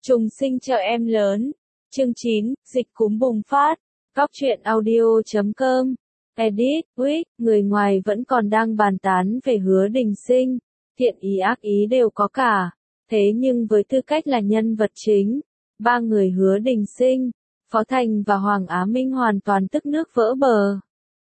Trùng sinh chợ em lớn. Chương 9, dịch cúm bùng phát. Góc truyện audio.com. Edit, Week, người ngoài vẫn còn đang bàn tán về Hứa Đình Sinh. Thiện ý ác ý đều có cả. Thế nhưng với tư cách là nhân vật chính, ba người Hứa Đình Sinh, Phó Thành và Hoàng Á Minh hoàn toàn tức nước vỡ bờ.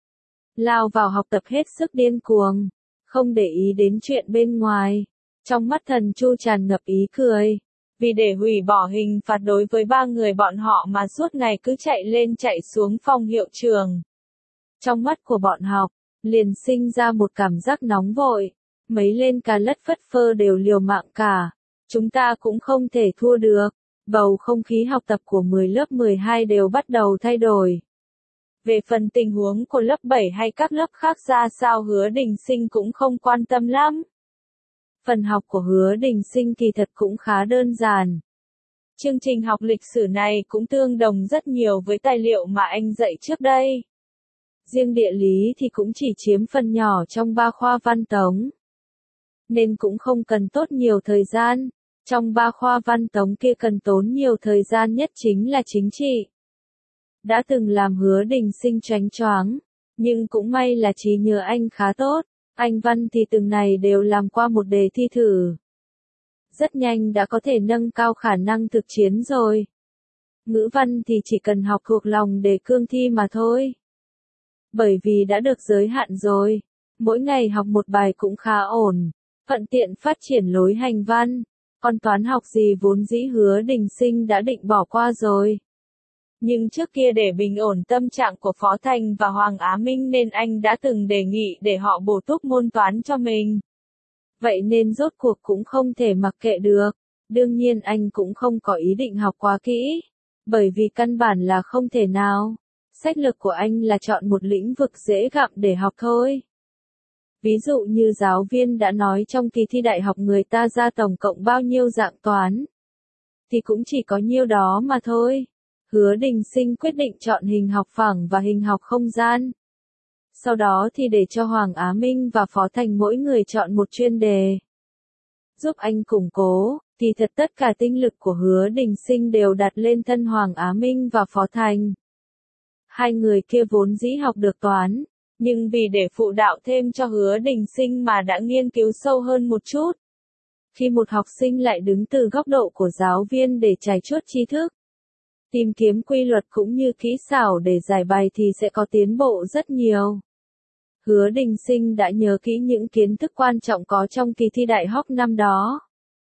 Lao vào học tập hết sức điên cuồng, không để ý đến chuyện bên ngoài. Trong mắt Thần Chu tràn ngập ý cười. Vì để hủy bỏ hình phạt đối với ba người bọn họ mà suốt ngày cứ chạy lên chạy xuống phòng hiệu trường. Trong mắt của bọn học, liền sinh ra một cảm giác nóng vội. Mấy lên cà lất phất phơ đều liều mạng cả. Chúng ta cũng không thể thua được. Bầu không khí học tập của 10 lớp 12 đều bắt đầu thay đổi. Về phần tình huống của lớp 7 hay các lớp khác ra sao Hứa Đình Sinh cũng không quan tâm lắm. Phần học của Hứa Đình Sinh kỳ thật cũng khá đơn giản. Chương trình học lịch sử này cũng tương đồng rất nhiều với tài liệu mà anh dạy trước đây. Riêng địa lý thì cũng chỉ chiếm phần nhỏ trong ba khoa văn tống. Nên cũng không cần tốt nhiều thời gian. Trong ba khoa văn tống kia cần tốn nhiều thời gian nhất chính là chính trị. Đã từng làm Hứa Đình Sinh choáng choáng, nhưng cũng may là trí nhớ anh khá tốt. Anh văn thì từng này đều làm qua một đề thi thử. Rất nhanh đã có thể nâng cao khả năng thực chiến rồi. Ngữ văn thì chỉ cần học thuộc lòng để cương thi mà thôi. Bởi vì đã được giới hạn rồi, mỗi ngày học một bài cũng khá ổn, thuận tiện phát triển lối hành văn. Còn toán học gì vốn dĩ Hứa Đình Sinh đã định bỏ qua rồi. Nhưng trước kia để bình ổn tâm trạng của Phó Thành và Hoàng Á Minh nên anh đã từng đề nghị để họ bổ túc môn toán cho mình. Vậy nên rốt cuộc cũng không thể mặc kệ được. Đương nhiên anh cũng không có ý định học quá kỹ. Bởi vì căn bản là không thể nào. Sách lược của anh là chọn một lĩnh vực dễ gặm để học thôi. Ví dụ như giáo viên đã nói trong kỳ thi đại học người ta ra tổng cộng bao nhiêu dạng toán. Thì cũng chỉ có nhiêu đó mà thôi. Hứa Đình Sinh quyết định chọn hình học phẳng và hình học không gian. Sau đó thì để cho Hoàng Á Minh và Phó Thành mỗi người chọn một chuyên đề. Giúp anh củng cố, thì thật tất cả tinh lực của Hứa Đình Sinh đều đặt lên thân Hoàng Á Minh và Phó Thành. Hai người kia vốn dĩ học được toán, nhưng vì để phụ đạo thêm cho Hứa Đình Sinh mà đã nghiên cứu sâu hơn một chút. Khi một học sinh lại đứng từ góc độ của giáo viên để trải chuốt tri thức, tìm kiếm quy luật cũng như kỹ xảo để giải bài thì sẽ có tiến bộ rất nhiều. Hứa Đình Sinh đã nhớ kỹ những kiến thức quan trọng có trong kỳ thi đại học năm đó.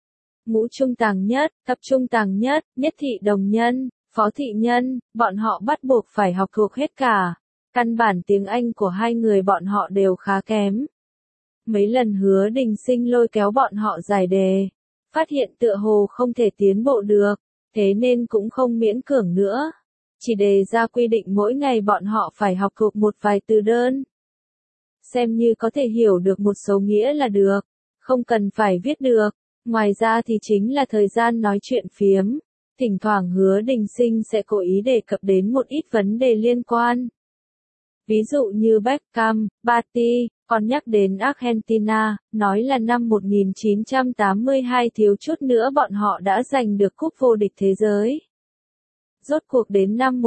Ngũ trung tàng nhất, thập trung tàng nhất, nhất thị đồng nhân, phó thị nhân, bọn họ bắt buộc phải học thuộc hết cả. Căn bản tiếng Anh của hai người bọn họ đều khá kém. Mấy lần Hứa Đình Sinh lôi kéo bọn họ giải đề, phát hiện tựa hồ không thể tiến bộ được, thế nên cũng không miễn cưỡng nữa. Chỉ đề ra quy định mỗi ngày bọn họ phải học thuộc một vài từ đơn. Xem như có thể hiểu được một số nghĩa là được, không cần phải viết được. Ngoài ra thì chính là thời gian nói chuyện phiếm. Thỉnh thoảng Hứa Đình Sinh sẽ cố ý đề cập đến một ít vấn đề liên quan. Ví dụ như Beckham, Batty, còn nhắc đến Argentina, nói là năm 1982 thiếu chút nữa bọn họ đã giành được cúp vô địch thế giới. Rốt cuộc đến năm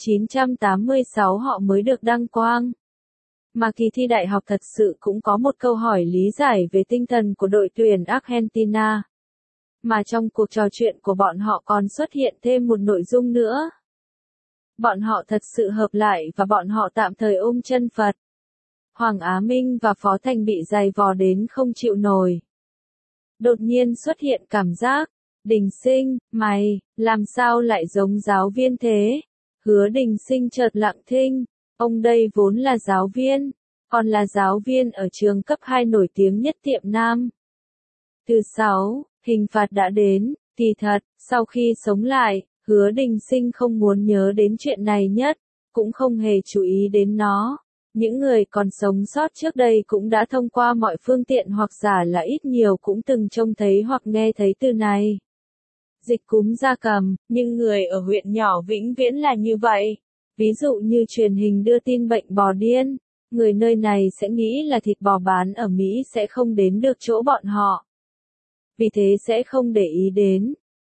1986 họ mới được đăng quang. Mà kỳ thi đại học thật sự cũng có một câu hỏi lý giải về tinh thần của đội tuyển Argentina. Mà trong cuộc trò chuyện của bọn họ còn xuất hiện thêm một nội dung nữa. Bọn họ thật sự hợp lại và bọn họ tạm thời ôm chân Phật. Hoàng Á Minh và Phó Thành bị giày vò đến không chịu nổi. Đột nhiên xuất hiện cảm giác, Đình Sinh, mày, làm sao lại giống giáo viên thế? Hứa Đình Sinh chợt lặng thinh, ông đây vốn là giáo viên, còn là giáo viên ở trường cấp 2 nổi tiếng nhất Tiệm Nam. Thứ 6, hình phạt đã đến, thì thật, sau khi sống lại, Hứa Đình Sinh không muốn nhớ đến chuyện này nhất, cũng không hề chú ý đến nó. Những người còn sống sót trước đây cũng đã thông qua mọi phương tiện hoặc giả là ít nhiều cũng từng trông thấy hoặc nghe thấy từ này. Dịch cúm gia cầm, nhưng người ở huyện nhỏ vĩnh viễn là như vậy. Ví dụ như truyền hình đưa tin bệnh bò điên, người nơi này sẽ nghĩ là thịt bò bán ở Mỹ sẽ không đến được chỗ bọn họ. Vì thế sẽ không để ý đến.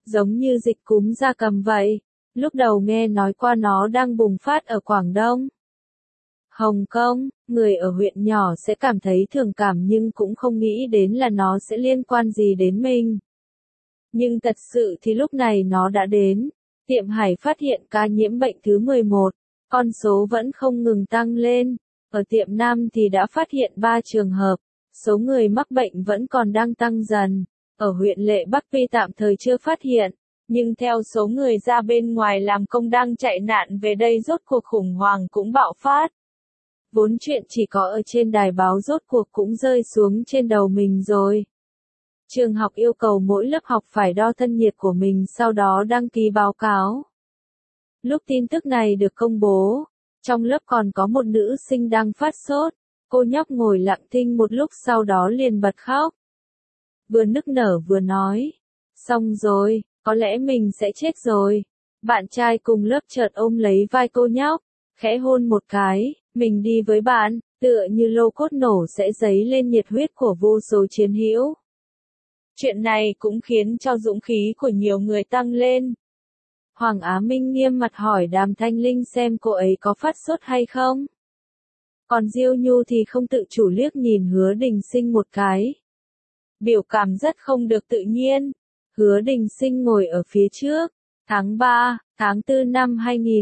giống như dịch cúm gia cầm vậy. Lúc đầu nghe nói qua nó đang bùng phát ở Quảng Đông, Hồng Kông, người ở huyện nhỏ sẽ cảm thấy thường cảm nhưng cũng không nghĩ đến là nó sẽ liên quan gì đến mình. Nhưng thật sự thì lúc này nó đã đến. Tiệm Hải phát hiện ca nhiễm bệnh thứ 11, con số vẫn không ngừng tăng lên. Ở tiệm Nam thì đã phát hiện 3 trường hợp, số người mắc bệnh vẫn còn đang tăng dần. Ở huyện Lệ Bắc tuy tạm thời chưa phát hiện, nhưng theo số người ra bên ngoài làm công đang chạy nạn về đây rốt cuộc khủng hoảng cũng bạo phát. Vốn chuyện chỉ có ở trên đài báo rốt cuộc cũng rơi xuống trên đầu mình rồi. Trường học yêu cầu mỗi lớp học phải đo thân nhiệt của mình sau đó đăng ký báo cáo. Lúc tin tức này được công bố, trong lớp còn có một nữ sinh đang phát sốt, cô nhóc ngồi lặng thinh một lúc sau đó liền bật khóc. Vừa nức nở vừa nói, xong rồi, có lẽ mình sẽ chết rồi. Bạn trai cùng lớp chợt ôm lấy vai cô nhóc, khẽ hôn một cái, mình đi với bạn, tựa như lô cốt nổ sẽ dấy lên nhiệt huyết của vô số chiến hữu. Chuyện này cũng khiến cho dũng khí của nhiều người tăng lên. Hoàng Á Minh nghiêm mặt hỏi Đàm Thanh Linh xem cô ấy có phát sốt hay không. Còn Diêu Nhu thì không tự chủ liếc nhìn Hứa Đình Sinh một cái. Biểu cảm rất không được tự nhiên. Hứa Đình Sinh ngồi ở phía trước. Tháng 3, tháng 4 năm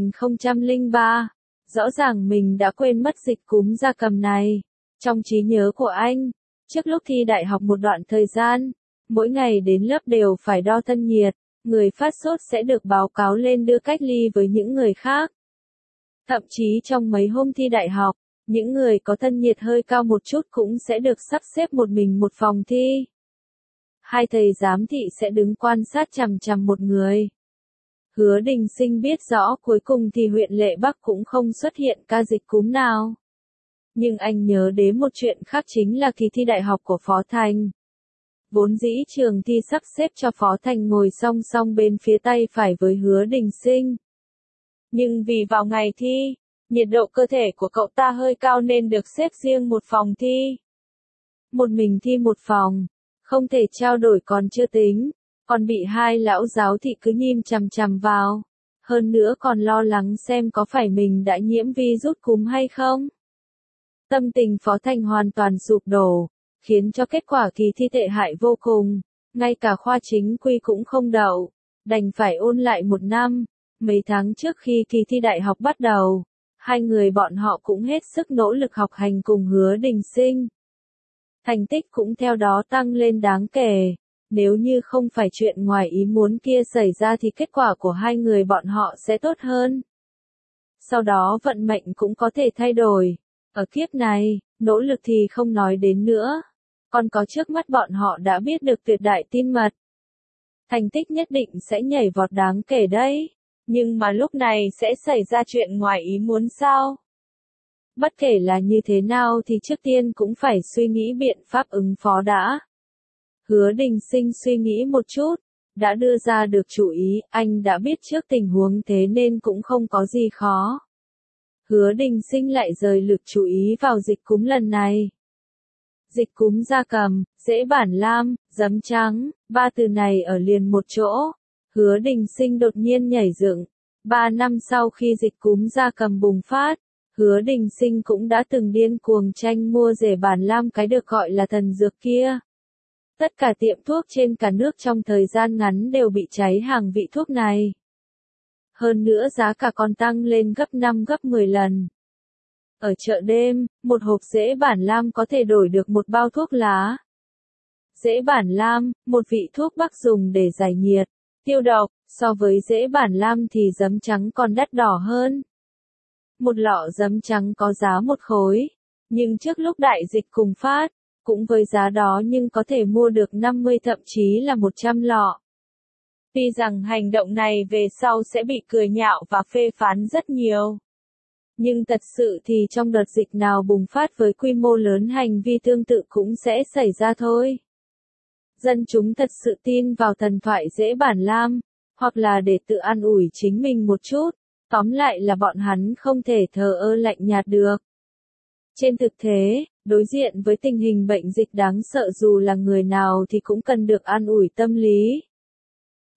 2003. Rõ ràng mình đã quên mất dịch cúm gia cầm này. Trong trí nhớ của anh, trước lúc thi đại học một đoạn thời gian, mỗi ngày đến lớp đều phải đo thân nhiệt, người phát sốt sẽ được báo cáo lên đưa cách ly với những người khác. Thậm chí trong mấy hôm thi đại học, những người có thân nhiệt hơi cao một chút cũng sẽ được sắp xếp một mình một phòng thi. Hai thầy giám thị sẽ đứng quan sát chằm chằm một người. Hứa Đình Sinh biết rõ cuối cùng thì huyện Lệ Bắc cũng không xuất hiện ca dịch cúm nào. Nhưng anh nhớ đến một chuyện khác chính là kỳ thi đại học của Phó Thành. Vốn dĩ trường thi sắp xếp cho Phó Thành ngồi song song bên phía tay phải với Hứa Đình Sinh. Nhưng vì vào ngày thi, nhiệt độ cơ thể của cậu ta hơi cao nên được xếp riêng một phòng thi. Một mình thi một phòng, không thể trao đổi còn chưa tính, còn bị hai lão giáo thị cứ nhìn chằm chằm vào. Hơn nữa còn lo lắng xem có phải mình đã nhiễm virus cúm hay không. Tâm tình Phó Thành hoàn toàn sụp đổ, khiến cho kết quả kỳ thi tệ hại vô cùng. Ngay cả khoa chính quy cũng không đậu, đành phải ôn lại một năm. Mấy tháng trước khi kỳ thi đại học bắt đầu, hai người bọn họ cũng hết sức nỗ lực học hành cùng Hứa Đình Sinh. Thành tích cũng theo đó tăng lên đáng kể. Nếu như không phải chuyện ngoài ý muốn kia xảy ra thì kết quả của hai người bọn họ sẽ tốt hơn. Sau đó vận mệnh cũng có thể thay đổi. Ở kiếp này, nỗ lực thì không nói đến nữa. Còn có trước mắt bọn họ đã biết được tuyệt đại tin mật. Thành tích nhất định sẽ nhảy vọt đáng kể đấy. Nhưng mà lúc này sẽ xảy ra chuyện ngoài ý muốn sao? Bất kể là như thế nào thì trước tiên cũng phải suy nghĩ biện pháp ứng phó đã. Hứa Đình Sinh suy nghĩ một chút, đã đưa ra được chủ ý, anh đã biết trước tình huống thế nên cũng không có gì khó. Hứa Đình Sinh lại dời lực chú ý vào dịch cúm lần này. Dịch cúm gia cầm, rễ bản lam, giấm trắng, ba từ này ở liền một chỗ. Hứa Đình Sinh đột nhiên nhảy dựng. 3 năm sau khi dịch cúm gia cầm bùng phát, Hứa Đình Sinh cũng đã từng điên cuồng tranh mua rễ bản lam cái được gọi là thần dược kia. Tất cả tiệm thuốc trên cả nước trong thời gian ngắn đều bị cháy hàng vị thuốc này. Hơn nữa giá cả còn tăng lên gấp 5 gấp 10 lần. Ở chợ đêm, một hộp rễ bản lam có thể đổi được một bao thuốc lá. Rễ bản lam, một vị thuốc bắc dùng để giải nhiệt, tiêu độc, so với rễ bản lam thì giấm trắng còn đắt đỏ hơn. Một lọ giấm trắng có giá 1 khối, nhưng trước lúc đại dịch bùng phát, cũng với giá đó nhưng có thể mua được 50 thậm chí là 100 lọ. Tuy rằng hành động này về sau sẽ bị cười nhạo và phê phán rất nhiều. Nhưng thật sự thì trong đợt dịch nào bùng phát với quy mô lớn hành vi tương tự cũng sẽ xảy ra thôi. Dân chúng thật sự tin vào thần thoại rễ bản lam, hoặc là để tự an ủi chính mình một chút, tóm lại là bọn hắn không thể thờ ơ lạnh nhạt được. Trên thực tế, đối diện với tình hình bệnh dịch đáng sợ dù là người nào thì cũng cần được an ủi tâm lý.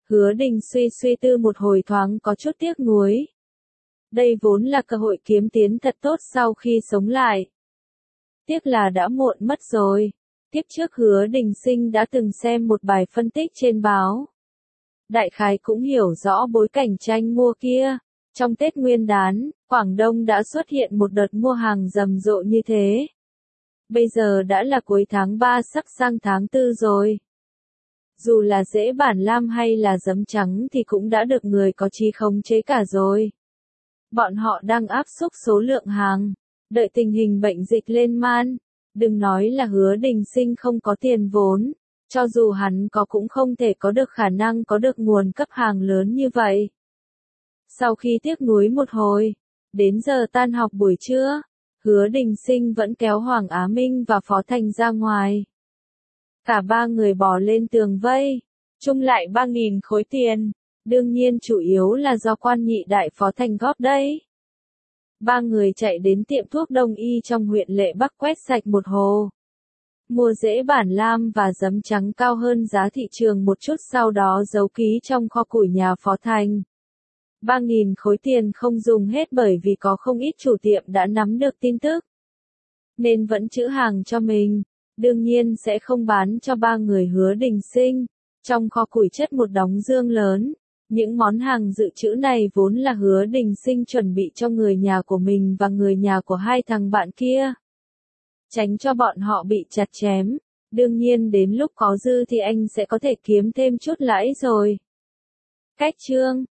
Hứa Đình suy tư một hồi thoáng có chút tiếc nuối. Đây vốn là cơ hội kiếm tiền thật tốt sau khi sống lại. Tiếc là đã muộn mất rồi. Tiếp trước Hứa Đình Sinh đã từng xem một bài phân tích trên báo. Đại khái cũng hiểu rõ bối cảnh tranh mua kia. Trong Tết Nguyên đán, Quảng Đông đã xuất hiện một đợt mua hàng rầm rộ như thế. Bây giờ đã là cuối tháng 3 sắp sang tháng 4 rồi. Dù là rễ bản lam hay là giấm trắng thì cũng đã được người có chí khống chế cả rồi. Bọn họ đang áp suất số lượng hàng, đợi tình hình bệnh dịch lên man. Đừng nói là Hứa Đình Sinh không có tiền vốn, cho dù hắn có cũng không thể có được khả năng có được nguồn cấp hàng lớn như vậy. Sau khi tiếc nuối một hồi, đến giờ tan học buổi trưa, Hứa Đình Sinh vẫn kéo Hoàng Á Minh và Phó Thành ra ngoài. Cả ba người bò lên tường vây, chung lại 3.000 khối tiền, đương nhiên chủ yếu là do quan nhị đại Phó Thành góp đấy. Ba người chạy đến tiệm thuốc đông y trong huyện Lệ Bắc quét sạch một hồ. Mua rễ bản lam và giấm trắng cao hơn giá thị trường một chút, sau đó giấu ký trong kho củi nhà Phó Thành. 3.000 khối tiền không dùng hết bởi vì có không ít chủ tiệm đã nắm được tin tức, nên vẫn trữ hàng cho mình, đương nhiên sẽ không bán cho ba người Hứa Đình Sinh. Trong kho củi chất một đống dương lớn, những món hàng dự trữ này vốn là Hứa Đình Sinh chuẩn bị cho người nhà của mình và người nhà của hai thằng bạn kia. Tránh cho bọn họ bị chặt chém, đương nhiên đến lúc có dư thì anh sẽ có thể kiếm thêm chút lãi rồi. Cách chương